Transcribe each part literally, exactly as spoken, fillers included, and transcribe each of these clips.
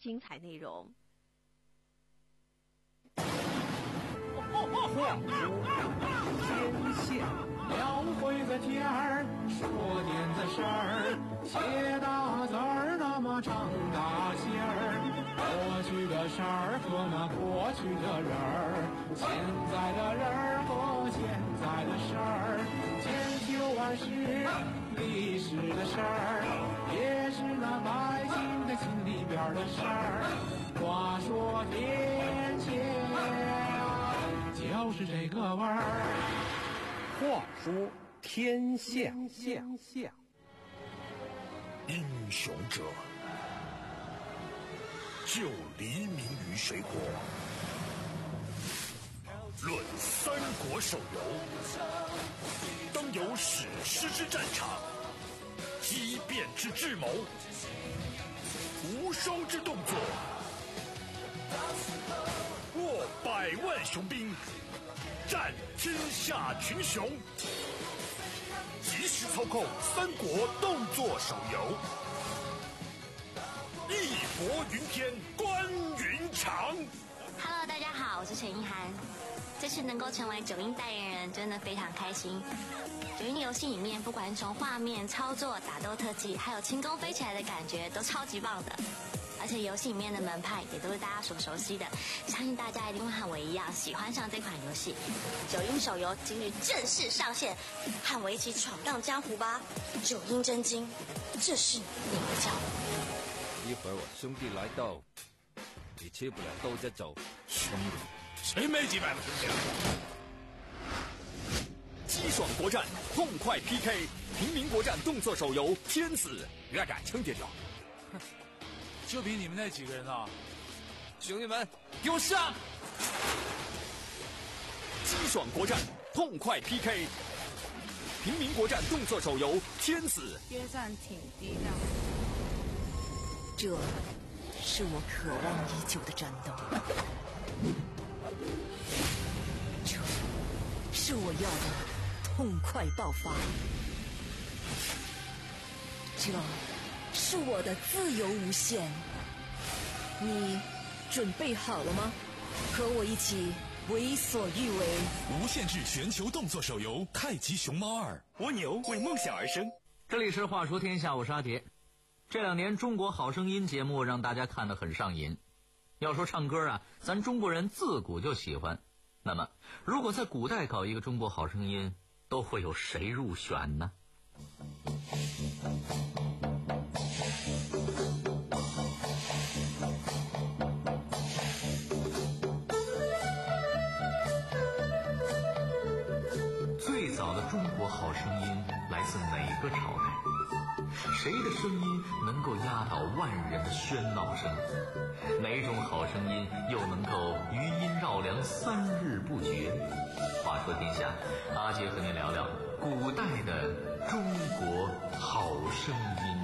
精彩内容。 话说天下， 描绘个天儿，说点子事儿，写大字儿，那么长大线儿。过去的事儿和那过去的人儿，现在的人儿和现在的事儿，千秋万世历史的事儿，也是那百姓的心里边的事儿。话说天下，就是这个味儿。 话说天下， 天下， 英雄者就黎明于水火。论三国手游，当有史诗之战场，激变之智谋，无双之动作，握百万雄兵，战天下群雄。即时操控三国动作手游，义薄云天，关云长。 Hello， 大家好，我是陈意涵。这次能够成为九阴代言人，真的非常开心。九阴游戏里面，不管是从画面、操作、打斗特技，还有轻功飞起来的感觉，都超级棒的。而且游戏里面的门派也都是大家所熟悉的，相信大家一定会和我一样喜欢上这款游戏。九阴手游今日正式上线，和我一起闯荡江湖吧！九阴真经，这是你的教。 一会儿我兄弟来到，你吃不了兜着走。 兄弟，谁没几百个兄弟啊？激爽国战，痛快 P K， 平民国战动作手游《天子》，热感撑点着。 就凭你们那几个人啊！ 兄弟们，给我上！ 激爽国战，痛快 P K， 平民国战动作手游《天子》。 约战挺低调。 这是我渴望已久的战斗，这是我要的痛快爆发，这是我的自由无限。你准备好了吗？和我一起为所欲为。 无限制全球动作手游《太极熊猫二》，蜗牛为梦想而生。 这里是话说天下，我是阿杰。这两年中国好声音节目让大家看得很上瘾。要说唱歌啊，咱中国人自古就喜欢。那么如果在古代搞一个中国好声音，都会有谁入选呢？最早的中国好声音来自哪个朝代？谁的声音能够压倒万人的喧闹声？哪种好声音又能够余音绕梁三日不绝？话说天下，阿杰和您聊聊古代的中国好声音。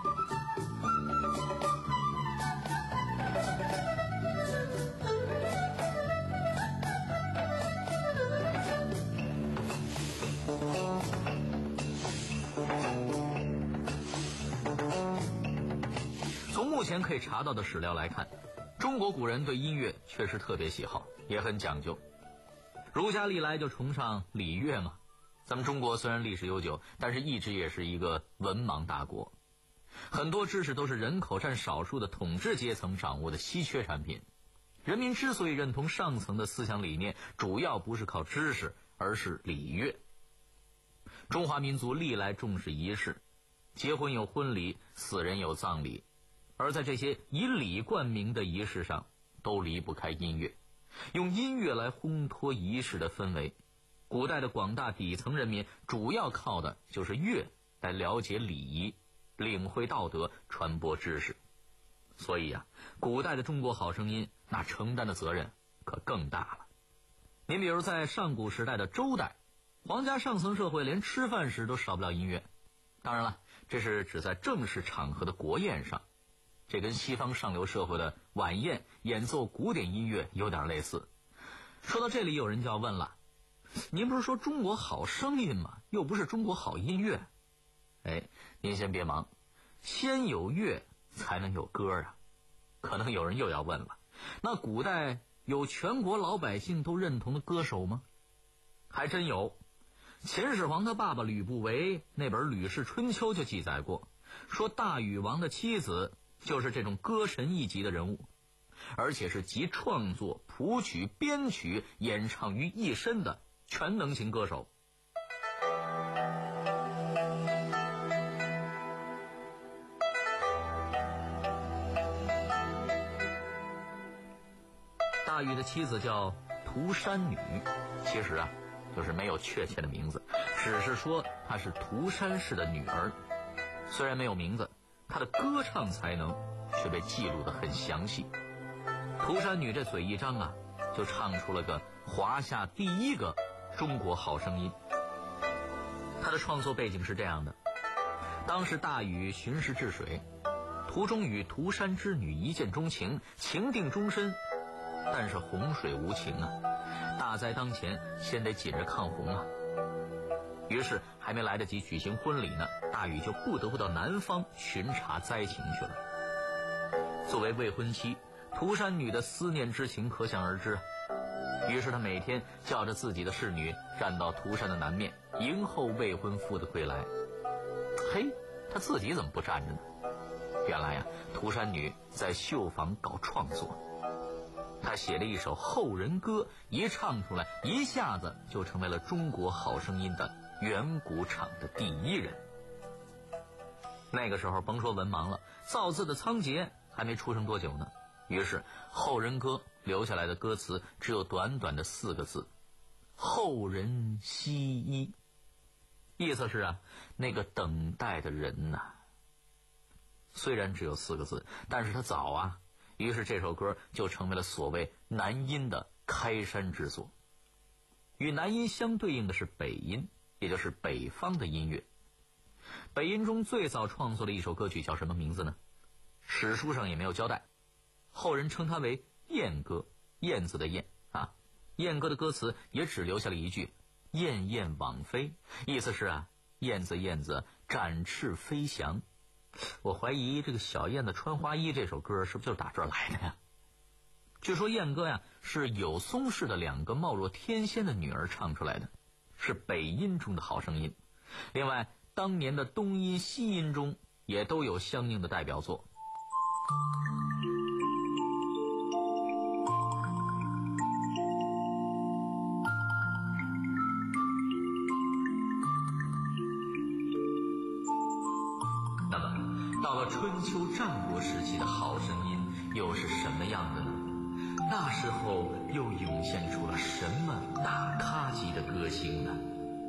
从目前可以查到的史料来看，中国古人对音乐确实特别喜好，也很讲究。儒家历来就崇尚礼乐嘛。咱们中国虽然历史悠久，但是一直也是一个文盲大国，很多知识都是人口占少数的统治阶层掌握的稀缺产品。人民之所以认同上层的思想理念，主要不是靠知识，而是礼乐。中华民族历来重视仪式，结婚有婚礼，死人有葬礼，而在这些以礼冠名的仪式上，都离不开音乐，用音乐来烘托仪式的氛围。古代的广大底层人民主要靠的就是乐来了解礼仪，领会道德，传播知识。所以啊，古代的中国好声音那承担的责任可更大了。您比如在上古时代的周代，皇家上层社会连吃饭时都少不了音乐。当然了，这是指在正式场合的国宴上，这跟西方上流社会的晚宴演奏古典音乐有点类似。说到这里，有人就要问了，您不是说中国好声音吗？又不是中国好音乐。哎，您先别忙，先有乐才能有歌啊。 可能有人又要问了，那古代有全国老百姓都认同的歌手吗？还真有。秦始皇他爸爸吕不韦那本《吕氏春秋》就记载过，说大禹王的妻子就是这种歌神一级的人物，而且是集创作、谱曲、编曲、演唱于一身的全能型歌手。大禹的妻子叫涂山女，其实啊就是没有确切的名字，只是说她是涂山氏的女儿。虽然没有名字，她的歌唱才能却被记录得很详细。涂山女这嘴一张啊，就唱出了个华夏第一个中国好声音。她的创作背景是这样的：当时大禹巡视治水，途中与涂山之女一见钟情，情定终身。但是洪水无情啊，大灾当前，先得紧着抗洪啊。于是还没来得及举行婚礼呢，大禹就不得不到南方巡查灾情去了。作为未婚妻，涂山女的思念之情可想而知啊。于是她每天叫着自己的侍女站到涂山的南面，迎候未婚夫的归来。嘿，她自己怎么不站着呢？原来呀、啊，涂山女在绣坊搞创作。他写了一首《后人歌》，一唱出来，一下子就成为了中国好声音的圆鼓场的第一人。那个时候甭说文盲了，造字的仓颉还没出生多久呢。于是《后人歌》留下来的歌词只有短短的四个字：后人惜衣。意思是啊，那个等待的人呐、啊。虽然只有四个字，但是他早啊。于是这首歌就成为了所谓南音的开山之作。与南音相对应的是北音，也就是北方的音乐。北音中最早创作的一首歌曲叫什么名字呢？史书上也没有交代，后人称它为燕歌，燕子的燕啊。燕歌的歌词也只留下了一句燕燕往飞，意思是啊，燕子燕子展翅飞翔。我怀疑这个小燕子穿花衣这首歌是不是就打这儿来的呀？据说燕歌呀是有松氏的两个貌若天仙的女儿唱出来的，是北音中的好声音。另外当年的东音西音中也都有相应的代表作。那么到了春秋战国时期的好声音又是什么样的呢？那时候又涌现出了什么大咖级的歌星呢？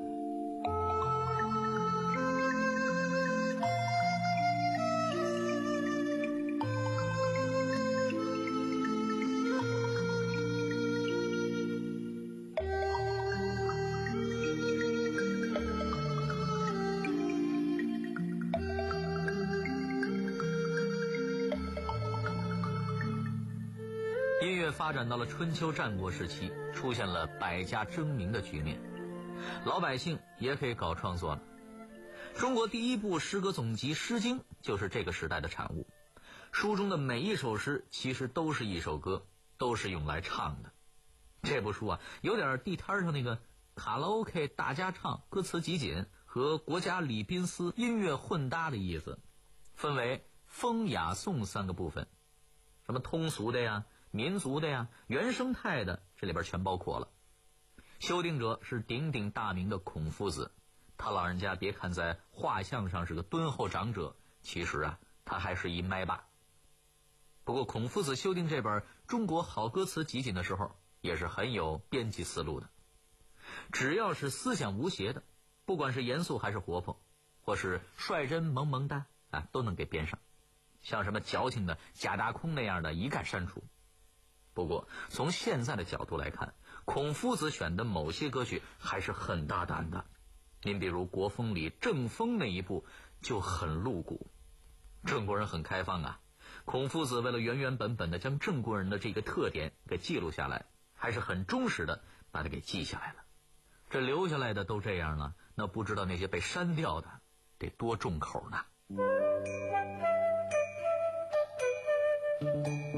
音乐发展到了春秋战国时期，出现了百家争鸣的局面，老百姓也可以搞创作了。中国第一部诗歌总集《诗经》就是这个时代的产物。书中的每一首诗其实都是一首歌，都是用来唱的。这部书啊，有点地摊上那个卡拉 OK 大家唱，歌词集锦和国家礼宾司音乐混搭的意思，分为风雅颂三个部分，什么通俗的呀、民族的呀、原生态的，这里边全包括了。修订者是鼎鼎大名的孔夫子，他老人家别看在画像上是个敦厚长者，其实啊，他还是一麦霸。不过孔夫子修订这本《中国好歌词集锦》的时候，也是很有编辑思路的。只要是思想无邪的，不管是严肃还是活泼，或是率真萌萌哒啊，都能给编上。像什么矫情的贾大空那样的一概删除。不过从现在的角度来看，孔夫子选的某些歌曲还是很大胆的。您比如国风里郑风那一部就很露骨。郑国人很开放啊，孔夫子为了原原本本的将郑国人的这个特点给记录下来，还是很忠实的把它给记下来了。这留下来的都这样了，那不知道那些被删掉的得多重口呢。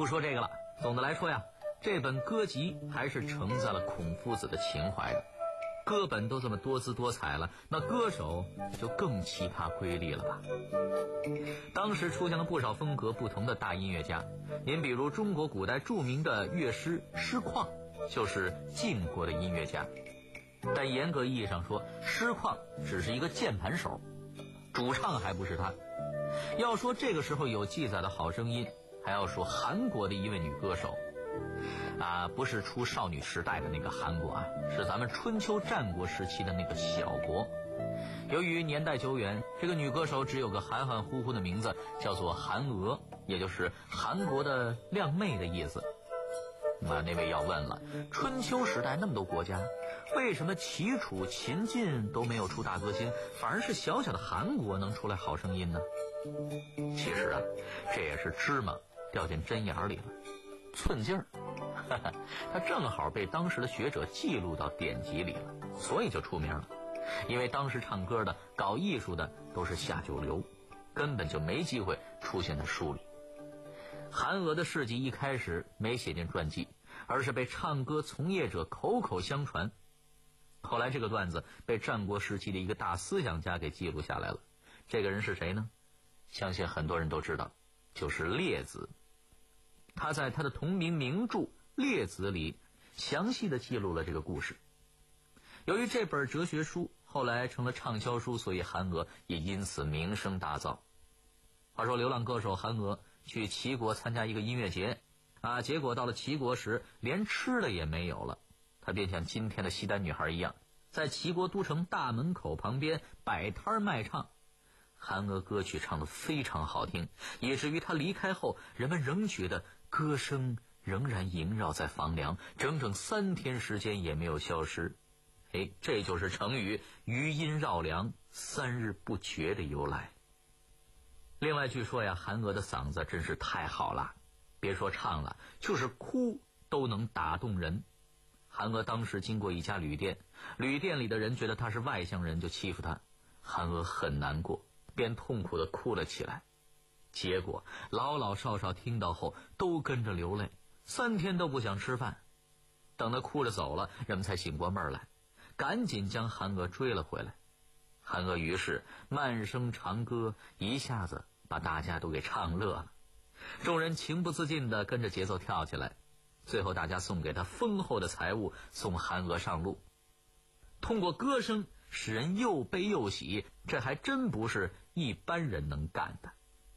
不说这个了，总的来说呀，这本歌集还是承载了孔夫子的情怀的。歌本都这么多姿多彩了，那歌手就更奇葩瑰丽了吧。当时出现了不少风格不同的大音乐家，您比如中国古代著名的乐师师旷，就是晋国的音乐家。但严格意义上说，师旷只是一个键盘手，主唱还不是他。要说这个时候有记载的好声音，还要说韩国的一位女歌手啊，不是出少女时代的那个韩国啊，是咱们春秋战国时期的那个小国。由于年代久远，这个女歌手只有个含含糊糊的名字，叫做韩娥，也就是韩国的靓妹的意思。那那位要问了，春秋时代那么多国家，为什么齐楚秦晋都没有出大歌星，反而是小小的韩国能出来好声音呢？其实啊，这也是芝麻掉进针眼里了，寸劲儿。他正好被当时的学者记录到典籍里了，所以就出名了。因为当时唱歌的、搞艺术的都是下九流，根本就没机会出现在书里。韩娥的事迹一开始没写进传记，而是被唱歌从业者口口相传。后来这个段子被战国时期的一个大思想家给记录下来了。这个人是谁呢？相信很多人都知道，就是列子。他在他的同名名著《列子》里详细的记录了这个故事。由于这本哲学书后来成了畅销书，所以韩娥也因此名声大噪。话说流浪歌手韩娥去齐国参加一个音乐节啊，结果到了齐国时连吃的也没有了，她便像今天的西单女孩一样，在齐国都城大门口旁边摆摊卖唱。韩娥歌曲唱得非常好听，以至于她离开后，人们仍觉得歌声仍然萦绕在房梁，整整三天时间也没有消失。哎，这就是成语余音绕梁，三日不绝的由来。另外据说呀，韩娥的嗓子真是太好了，别说唱了，就是哭都能打动人。韩娥当时经过一家旅店，旅店里的人觉得她是外乡人，就欺负她。韩娥很难过，便痛苦地哭了起来。结果老老少少听到后都跟着流泪，三天都不想吃饭。等她哭着走了，人们才醒过闷来，赶紧将韩娥追了回来。韩娥于是慢声长歌，一下子把大家都给唱乐了。众人情不自禁地跟着节奏跳起来，最后大家送给她丰厚的财物，送韩娥上路。通过歌声使人又悲又喜，这还真不是一般人能干的。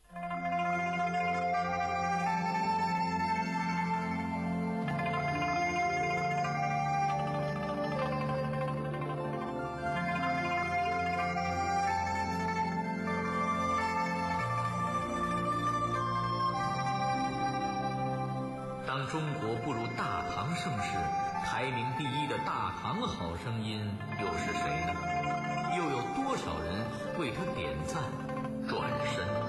当中国步入大唐盛世，排名第一的大唐好声音又是谁呢？又有多少人为他点赞转身？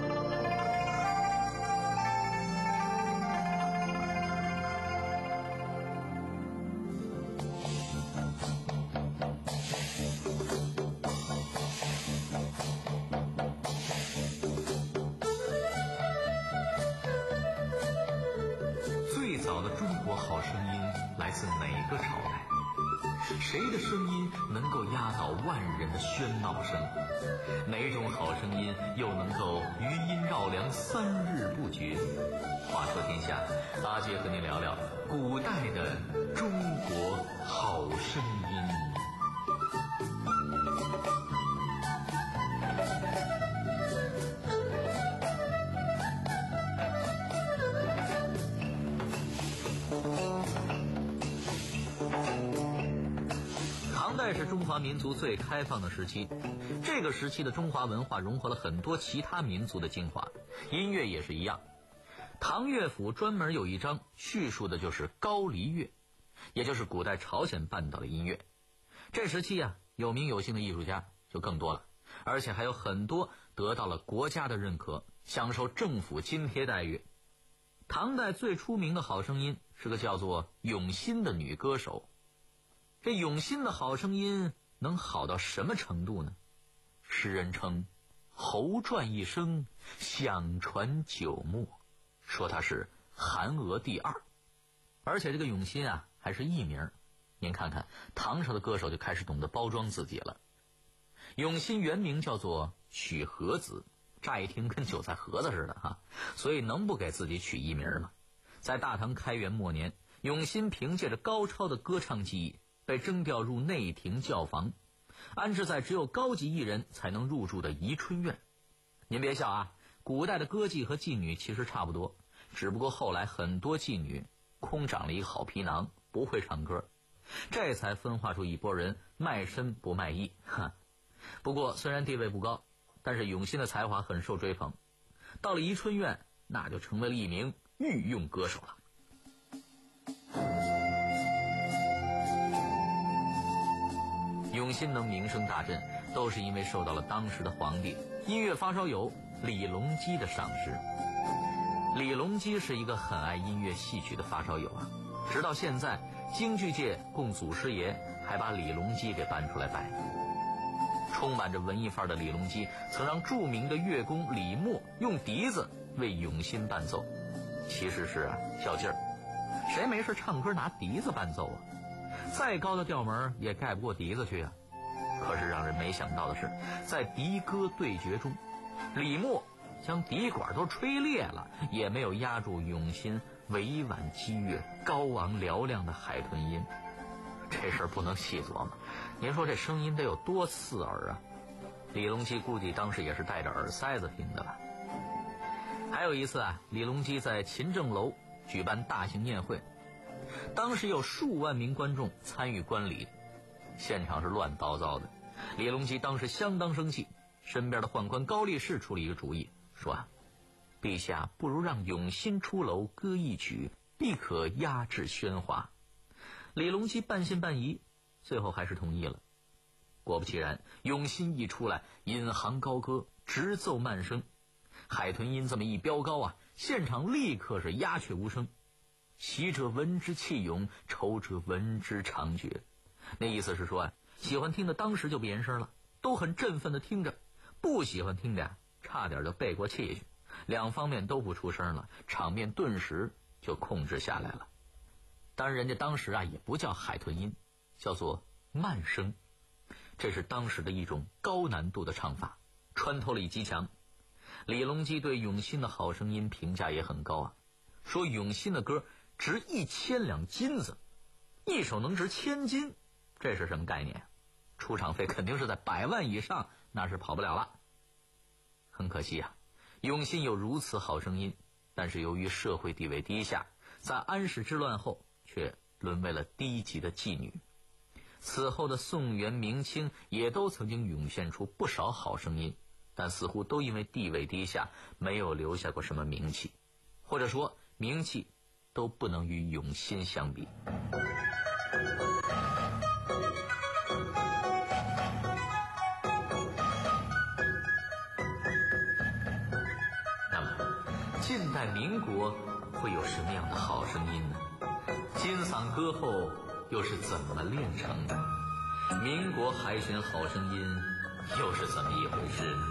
最早的中国好声音来自哪个朝代？谁的声音能够压倒万人的喧闹声？哪种好声音又能够余音绕梁三日不绝？话说天下，阿杰和您聊聊古代的中国好声音。唐代是中华民族最开放的时期，这个时期的中华文化融合了很多其他民族的精华，音乐也是一样。唐乐府专门有一章叙述的就是高丽乐，也就是古代朝鲜半岛的音乐。这时期啊，有名有姓的艺术家就更多了，而且还有很多得到了国家的认可，享受政府津贴待遇。唐代最出名的好声音是个叫做永欣的女歌手。这永欣的好声音能好到什么程度呢？诗人称喉转一声，响传九牧，说她是韩娥第二。而且这个永新啊还是艺名，您看看唐朝的歌手就开始懂得包装自己了。永新原名叫做许和子，乍一听跟韭菜盒子似的哈，所以能不给自己取艺名吗？在大唐开元末年，永新凭借着高超的歌唱技艺被征调入内廷教坊，安置在只有高级艺人才能入住的宜春院。您别笑啊，古代的歌妓和妓女其实差不多，只不过后来很多妓女空长了一个好皮囊，不会唱歌，这才分化出一拨人卖身不卖艺。哈，不过虽然地位不高，但是永新的才华很受追捧，到了宜春院那就成为了一名御用歌手了。永新能名声大振，都是因为受到了当时的皇帝音乐发烧友李隆基的赏识。李隆基是一个很爱音乐戏曲的发烧友啊，直到现在京剧界供祖师爷还把李隆基给搬出来拜。充满着文艺范儿的李隆基曾让著名的乐工李默用笛子为永新伴奏，其实是啊较劲儿，谁没事唱歌拿笛子伴奏啊？再高的调门也盖不过笛子去啊。可是让人没想到的是，在笛歌对决中，李默将笛管都吹裂了，也没有压住永新委婉激越、高昂嘹亮的海豚音。这事儿不能细琢磨，您说这声音得有多刺耳啊！李隆基估计当时也是戴着耳塞子听的吧。还有一次啊，李隆基在勤政楼举办大型宴会，当时有数万名观众参与观礼，现场是乱糟糟的。李隆基当时相当生气，身边的宦官高力士出了一个主意，说啊，陛下不如让永新出楼歌一曲，必可压制喧哗。李隆基半信半疑，最后还是同意了。果不其然，永新一出来，引吭高歌，直奏慢声，海豚音这么一飙高啊，现场立刻是鸦雀无声。喜者闻之气涌，愁者闻之长绝。那意思是说啊，喜欢听的当时就别言声了，都很振奋的听着；不喜欢听的呀，差点就背过气去。两方面都不出声了，场面顿时就控制下来了。当然人家当时啊也不叫海豚音，叫做慢声，这是当时的一种高难度的唱法，穿透力极强。李隆基对永新的好声音评价也很高啊，说永新的歌值一千两金子，一首能值千金，这是什么概念？出场费肯定是在百万以上，那是跑不了了。很可惜啊，永新有如此好声音，但是由于社会地位低下，在安史之乱后却沦为了低级的妓女。此后的宋元明清也都曾经涌现出不少好声音，但似乎都因为地位低下，没有留下过什么名气，或者说名气都不能与永新相比。那么近代民国会有什么样的好声音呢？金嗓歌后又是怎么炼成的？民国海选好声音又是怎么一回事呢？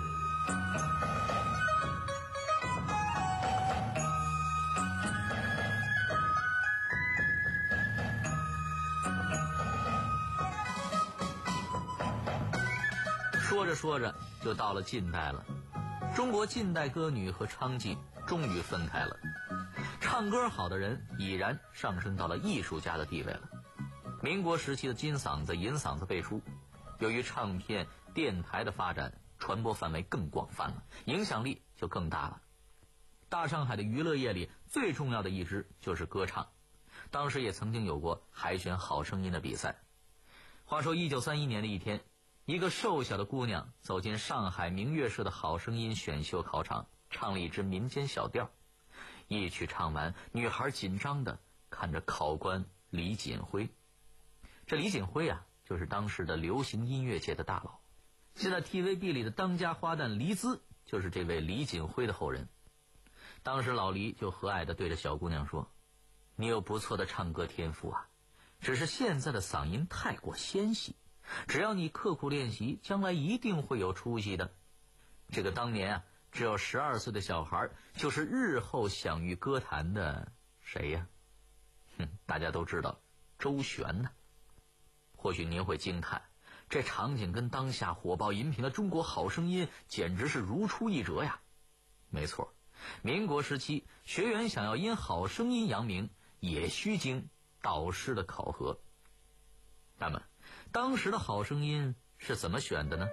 说着说着就到了近代了，中国近代歌女和娼妓终于分开了，唱歌好的人已然上升到了艺术家的地位了。民国时期的金嗓子、银嗓子辈出，由于唱片、电台的发展，传播范围更广泛了，影响力就更大了。大上海的娱乐业里最重要的一支就是歌唱，当时也曾经有过海选好声音的比赛。话说一九三一年的一天，一个瘦小的姑娘走进上海明月社的好声音选秀考场，唱了一支民间小调。一曲唱完，女孩紧张地看着考官李锦辉。这李锦辉啊，就是当时的流行音乐界的大佬。现在 T V B 里的当家花旦黎姿就是这位李锦辉的后人。当时老黎就和蔼地对着小姑娘说，你有不错的唱歌天赋啊，只是现在的嗓音太过纤细，只要你刻苦练习，将来一定会有出息的。这个当年啊只有十二岁的小孩，就是日后享誉歌坛的谁呀？哼，大家都知道，周璇呢。或许您会惊叹，这场景跟当下火爆荧屏的《中国好声音》简直是如出一辙呀。没错，民国时期，学员想要因《好声音》扬名，也需经导师的考核。那么，当时的好声音是怎么选的呢？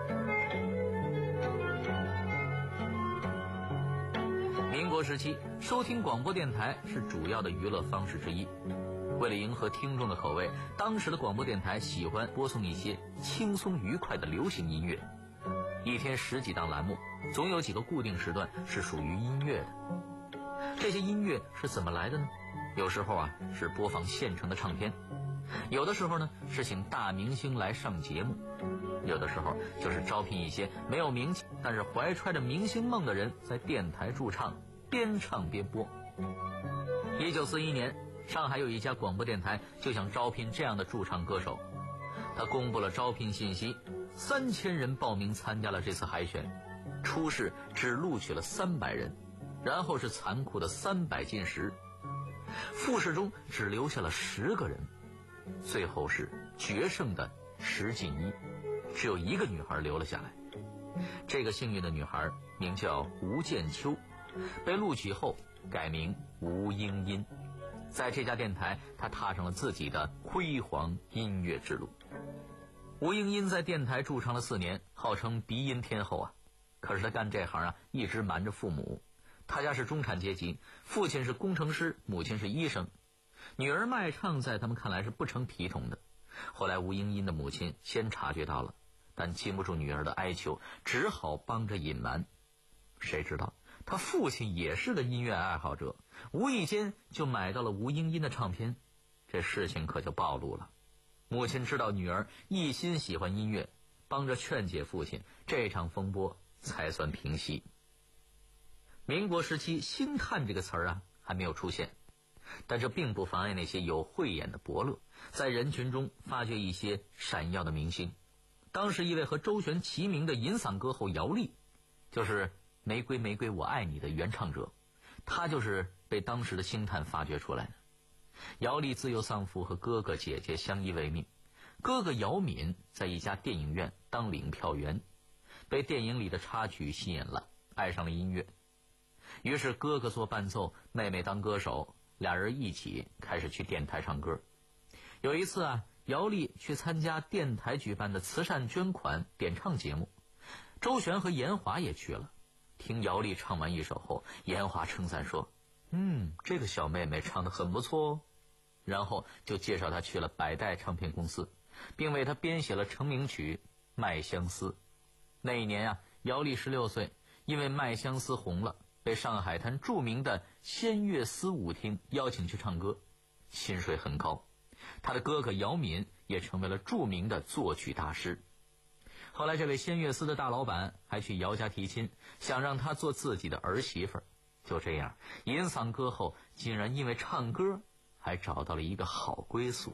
民国时期，收听广播电台是主要的娱乐方式之一。为了迎合听众的口味，当时的广播电台喜欢播送一些轻松愉快的流行音乐。一天十几档栏目，总有几个固定时段是属于音乐的。这些音乐是怎么来的呢？有时候啊是播放现成的唱片，有的时候呢是请大明星来上节目，有的时候就是招聘一些没有名气但是怀揣着明星梦的人在电台驻唱，边唱边播。一九四一年，上海有一家广播电台就想招聘这样的驻唱歌手，他公布了招聘信息，三千人报名参加了这次海选，初试只录取了三百人，然后是残酷的三百进十，复试中只留下了十个人，最后是决胜的十进一，只有一个女孩留了下来。这个幸运的女孩名叫吴建秋，被录取后改名吴英音。在这家电台，她踏上了自己的辉煌音乐之路。吴英音在电台驻唱了四年，号称鼻音天后啊。可是她干这行啊，一直瞒着父母。她家是中产阶级，父亲是工程师，母亲是医生。女儿卖唱在他们看来是不成体统的。后来吴英音的母亲先察觉到了，但禁不住女儿的哀求，只好帮着隐瞒。谁知道他父亲也是个音乐爱好者，无意间就买到了吴英音的唱片，这事情可就暴露了。母亲知道女儿一心喜欢音乐，帮着劝解父亲，这场风波才算平息。民国时期，星探这个词儿啊还没有出现，但这并不妨碍那些有慧眼的伯乐在人群中发掘一些闪耀的明星。当时一位和周璇齐名的银嗓歌后姚丽，就是玫瑰玫瑰我爱你的原唱者，她就是被当时的星探发掘出来的。姚丽自幼丧父，和哥哥姐姐相依为命。哥哥姚敏在一家电影院当领票员，被电影里的插曲吸引了，爱上了音乐。于是哥哥做伴奏，妹妹当歌手，俩人一起开始去电台唱歌。有一次啊，姚丽去参加电台举办的慈善捐款点唱节目，周璇和严华也去了。听姚丽唱完一首后，严华称赞说：嗯，这个小妹妹唱得很不错哦。然后就介绍她去了百代唱片公司，并为她编写了成名曲《麦相思》。那一年啊，姚丽十六岁，因为《麦相思》红了，被上海滩著名的仙乐丝舞厅邀请去唱歌，薪水很高。他的哥哥姚敏也成为了著名的作曲大师。后来这位仙乐丝的大老板还去姚家提亲，想让他做自己的儿媳妇儿。就这样，银嗓歌后竟然因为唱歌还找到了一个好归宿。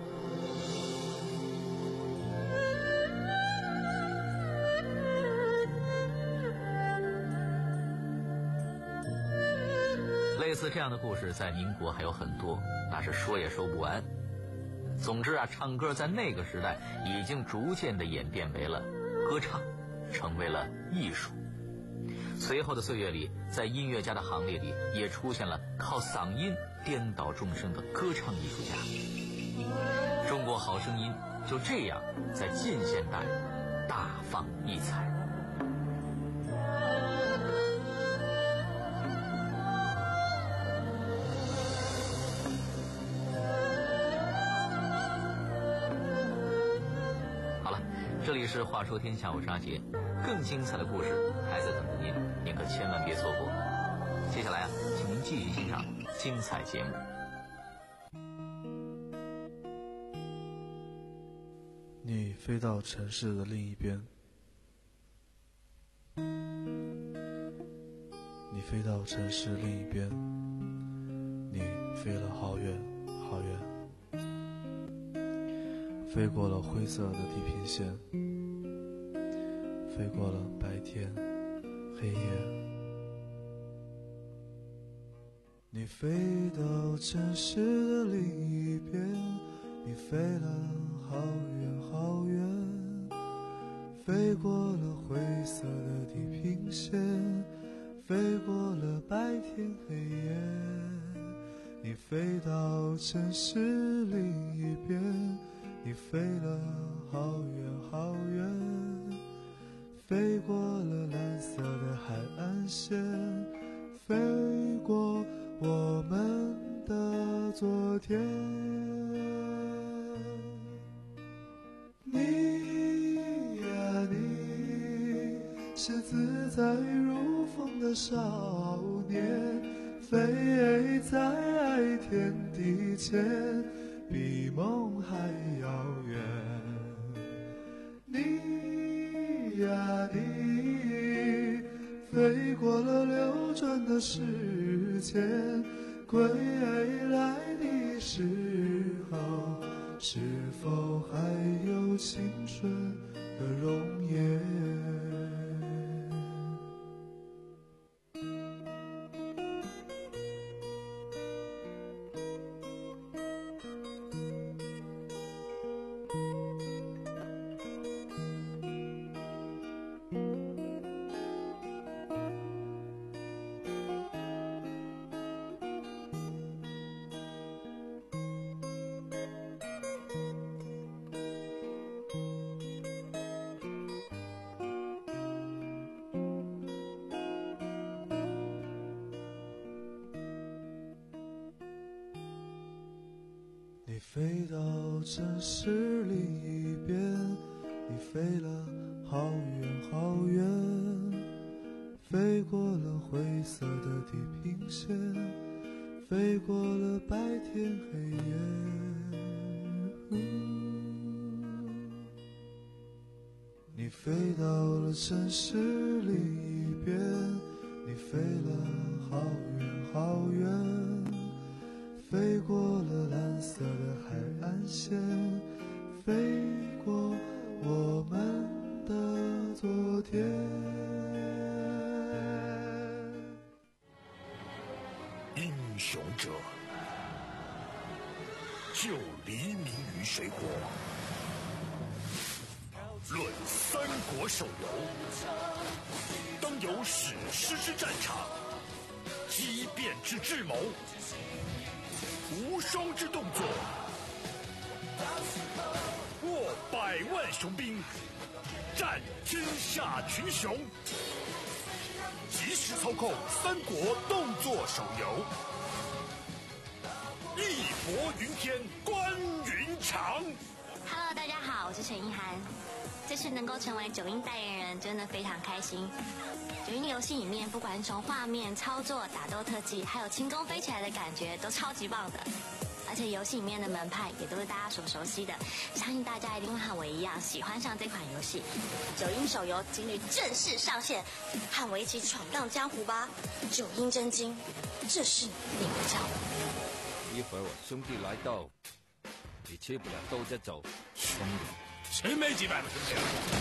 类似这样的故事在民国还有很多，那是说也说不完。总之啊，唱歌在那个时代已经逐渐的演变为了歌唱，成为了艺术。随后的岁月里，在音乐家的行列里也出现了靠嗓音颠倒众生的歌唱艺术家。中国好声音就这样在近现代大放异彩。这里是话说天下，我是阿杰，更精彩的故事还在等着您，您可千万别错过。接下来啊，请您继续欣赏精彩节目。 你飞到城市的另一边，你飞到城市另一边，你飞了好远好远，飞过了灰色的地平线，飞过了白天黑夜。 你飞到城市的另一边，你飞了好远好远，飞过了灰色的地平线，飞过了白天黑夜。你飞到城市另一边，你飞了好远好远，飞过了蓝色的海岸线，飞过我们的昨天。你呀你，是自在如风的少年，飞在天地间，比梦还遥远。你呀你，飞过了流转的时间，归来的时候，是否还有青春的容颜？你飞到城市另一边，你飞了好远好远，飞过了灰色的地平线，飞过了白天黑夜。嗯、你飞到了城市另一边，你飞了好远好远，飞过了蓝色的海岸线，飞过我们的昨天。 英雄者，就黎明于水火。论三国手游，当有史诗之战场，激变之智谋，无双之动作，握百万雄兵，战天下群雄。即时操控三国动作手游，义薄云天，关云长。 Hello， 大家好，我是陈意涵。这次能够成为九阴代言人，真的非常开心。九阴的游戏里面，不管是从画面、操作、打斗特技，还有轻功飞起来的感觉，都超级棒的。而且游戏里面的门派也都是大家所熟悉的，相信大家一定会和我一样喜欢上这款游戏。九阴手游今日正式上线，和我一起闯荡江湖吧！九阴真经，这是你的招。 一会儿我兄弟来到，你吃不了兜着走。 兄弟，谁没几百个兄弟啊？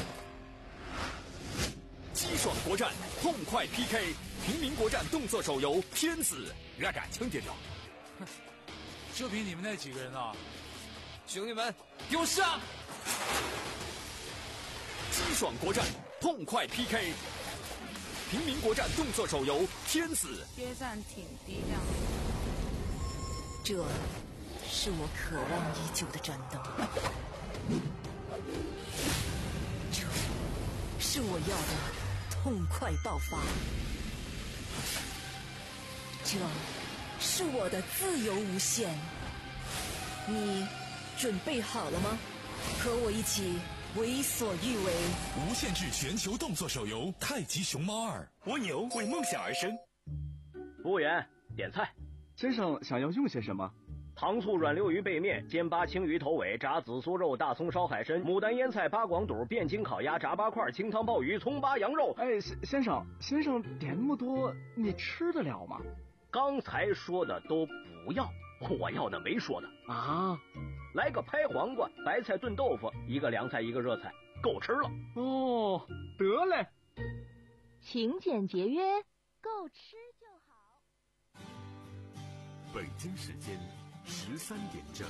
激爽国战，痛快 P K， 平民国战动作手游《天子》，越敢轻点掉。 哼，就凭你们那几个人啊！ 兄弟们，给我上！ 激爽国战，痛快 P K， 平民国战动作手游《天子》。 接战挺低调。 这是我渴望已久的战斗，这是我要的痛快爆发，这是我的自由无限。你准备好了吗？和我一起为所欲为。 无限制全球动作手游《太极熊猫二》，蜗牛为梦想而生。 服务员，点菜。 先生想要用些什么？ 糖醋软溜鱼背面、煎巴青鱼头尾、炸紫苏肉、大葱烧海参、牡丹腌菜、八广肚、汴京烤鸭、炸八块、清汤鲍鱼、葱巴羊肉。 哎，先生，先生点那么多，你吃得了吗？ 刚才说的都不要，我要的没说的啊。 来个拍黄瓜、白菜炖豆腐，一个凉菜一个热菜，够吃了。 哦，得嘞。 勤俭节约，够吃就好。 北京时间十三点整。